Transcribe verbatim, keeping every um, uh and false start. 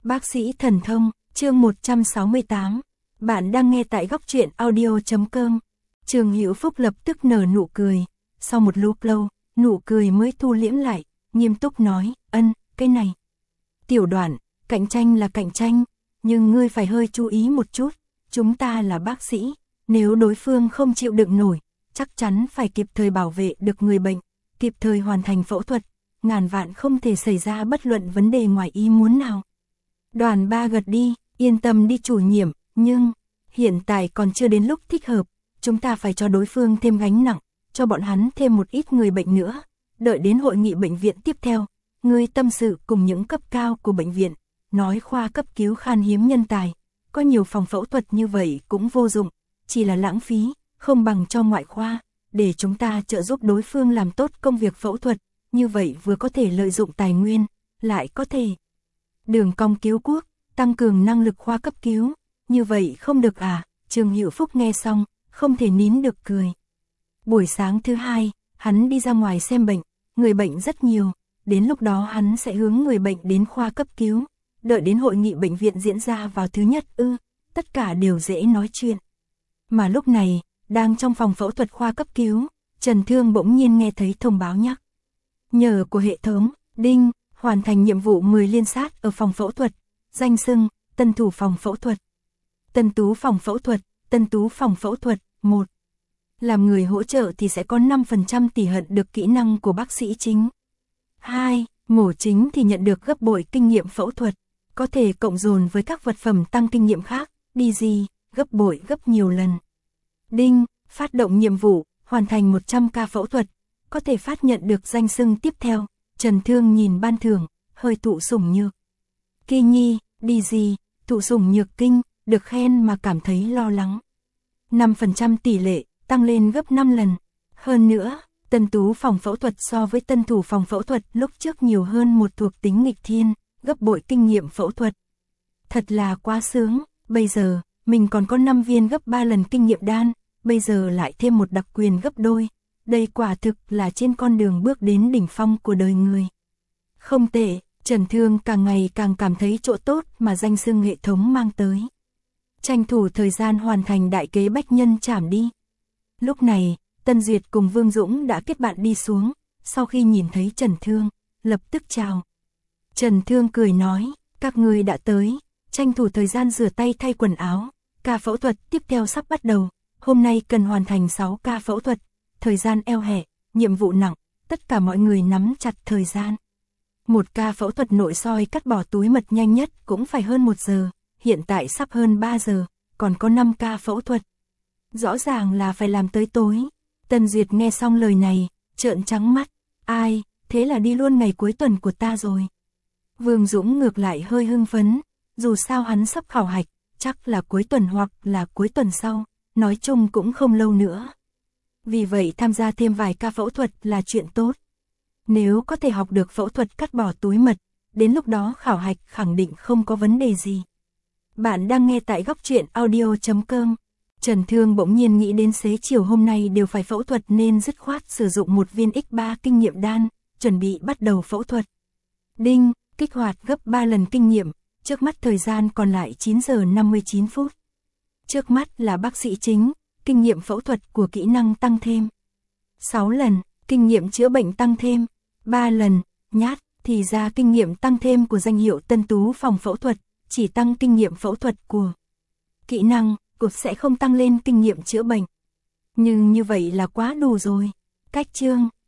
Bác sĩ thần thông, chương một trăm sáu mươi tám. Bạn đang nghe tại góc truyện audio chấm com. Trường Hữu Phúc lập tức nở nụ cười. Sau một lúc lâu, nụ cười mới thu liễm lại, nghiêm túc nói, ân, cái này. Tiểu Đoạn, cạnh tranh là cạnh tranh, nhưng ngươi phải hơi chú ý một chút. Chúng ta là bác sĩ, nếu đối phương không chịu đựng nổi, chắc chắn phải kịp thời bảo vệ được người bệnh, kịp thời hoàn thành phẫu thuật, ngàn vạn không thể xảy ra bất luận vấn đề ngoài ý muốn nào. Đoàn ba gật đi, yên tâm đi chủ nhiệm, nhưng hiện tại còn chưa đến lúc thích hợp, chúng ta phải cho đối phương thêm gánh nặng, cho bọn hắn thêm một ít người bệnh nữa, đợi đến hội nghị bệnh viện tiếp theo, ngươi tâm sự cùng những cấp cao của bệnh viện, nói khoa cấp cứu khan hiếm nhân tài, có nhiều phòng phẫu thuật như vậy cũng vô dụng, chỉ là lãng phí, không bằng cho ngoại khoa, để chúng ta trợ giúp đối phương làm tốt công việc phẫu thuật, như vậy vừa có thể lợi dụng tài nguyên, lại có thể đường cong cứu quốc, tăng cường năng lực khoa cấp cứu, như vậy không được à? Trường Hữu Phúc nghe xong, không thể nín được cười. Buổi sáng thứ hai, hắn đi ra ngoài xem bệnh, người bệnh rất nhiều, đến lúc đó hắn sẽ hướng người bệnh đến khoa cấp cứu, đợi đến hội nghị bệnh viện diễn ra vào thứ nhất ư, tất cả đều dễ nói chuyện. Mà lúc này, đang trong phòng phẫu thuật khoa cấp cứu, Trần Thương bỗng nhiên nghe thấy thông báo nhắc. Nhờ của hệ thống, đinh, hoàn thành nhiệm vụ mười liên sát ở phòng phẫu thuật, danh xưng, tân thủ phòng phẫu thuật. Tân tú phòng phẫu thuật, tân tú phòng phẫu thuật, một. Làm người hỗ trợ thì sẽ có năm phần trăm tỷ hận được kỹ năng của bác sĩ chính. hai. Mổ chính thì nhận được gấp bội kinh nghiệm phẫu thuật, có thể cộng dồn với các vật phẩm tăng kinh nghiệm khác, đi gì, gấp bội gấp nhiều lần. Đinh, phát động nhiệm vụ, hoàn thành một trăm ca phẫu thuật, có thể phát nhận được danh xưng tiếp theo. Trần Thương nhìn ban thưởng, hơi thụ sủng nhược. Kỳ nhi, đi gì, thụ sủng nhược kinh, được khen mà cảm thấy lo lắng. năm phần trăm tỷ lệ, tăng lên gấp năm lần. Hơn nữa, tân tú phòng phẫu thuật so với tân thủ phòng phẫu thuật lúc trước nhiều hơn một thuộc tính nghịch thiên, gấp bội kinh nghiệm phẫu thuật. Thật là quá sướng, bây giờ, mình còn có năm viên gấp ba lần kinh nghiệm đan, bây giờ lại thêm một đặc quyền gấp đôi. Đây quả thực là trên con đường bước đến đỉnh phong của đời người. Không tệ, Trần Thương càng ngày càng cảm thấy chỗ tốt mà danh xưng hệ thống mang tới. Tranh thủ thời gian hoàn thành đại kế bách nhân trảm đi. Lúc này, Tân Duyệt cùng Vương Dũng đã kết bạn đi xuống, sau khi nhìn thấy Trần Thương, lập tức chào. Trần Thương cười nói, các người đã tới, tranh thủ thời gian rửa tay thay quần áo, ca phẫu thuật tiếp theo sắp bắt đầu, hôm nay cần hoàn thành sáu ca phẫu thuật. Thời gian eo hẹp, nhiệm vụ nặng, tất cả mọi người nắm chặt thời gian. Một ca phẫu thuật nội soi cắt bỏ túi mật nhanh nhất cũng phải hơn một giờ, hiện tại sắp hơn ba giờ, còn có năm ca phẫu thuật. Rõ ràng là phải làm tới tối. Tân Duyệt nghe xong lời này, trợn trắng mắt, ai, thế là đi luôn ngày cuối tuần của ta rồi. Vương Dũng ngược lại hơi hưng phấn, dù sao hắn sắp khảo hạch, chắc là cuối tuần hoặc là cuối tuần sau, nói chung cũng không lâu nữa. Vì vậy tham gia thêm vài ca phẫu thuật là chuyện tốt. Nếu có thể học được phẫu thuật cắt bỏ túi mật, đến lúc đó khảo hạch khẳng định không có vấn đề gì. Bạn đang nghe tại góc truyện audio chấm com. Trần Thương bỗng nhiên nghĩ đến xế chiều hôm nay đều phải phẫu thuật nên dứt khoát sử dụng một viên ích ba kinh nghiệm đan, chuẩn bị bắt đầu phẫu thuật. Đinh, kích hoạt gấp ba lần kinh nghiệm, trước mắt thời gian còn lại chín giờ năm mươi chín phút. Trước mắt là bác sĩ chính. Kinh nghiệm phẫu thuật của kỹ năng tăng thêm. sáu lần, kinh nghiệm chữa bệnh tăng thêm. ba lần, nhát, thì ra kinh nghiệm tăng thêm của danh hiệu tân tú phòng phẫu thuật, chỉ tăng kinh nghiệm phẫu thuật của kỹ năng, cột sẽ không tăng lên kinh nghiệm chữa bệnh. Nhưng như vậy là quá đủ rồi. Cách chương,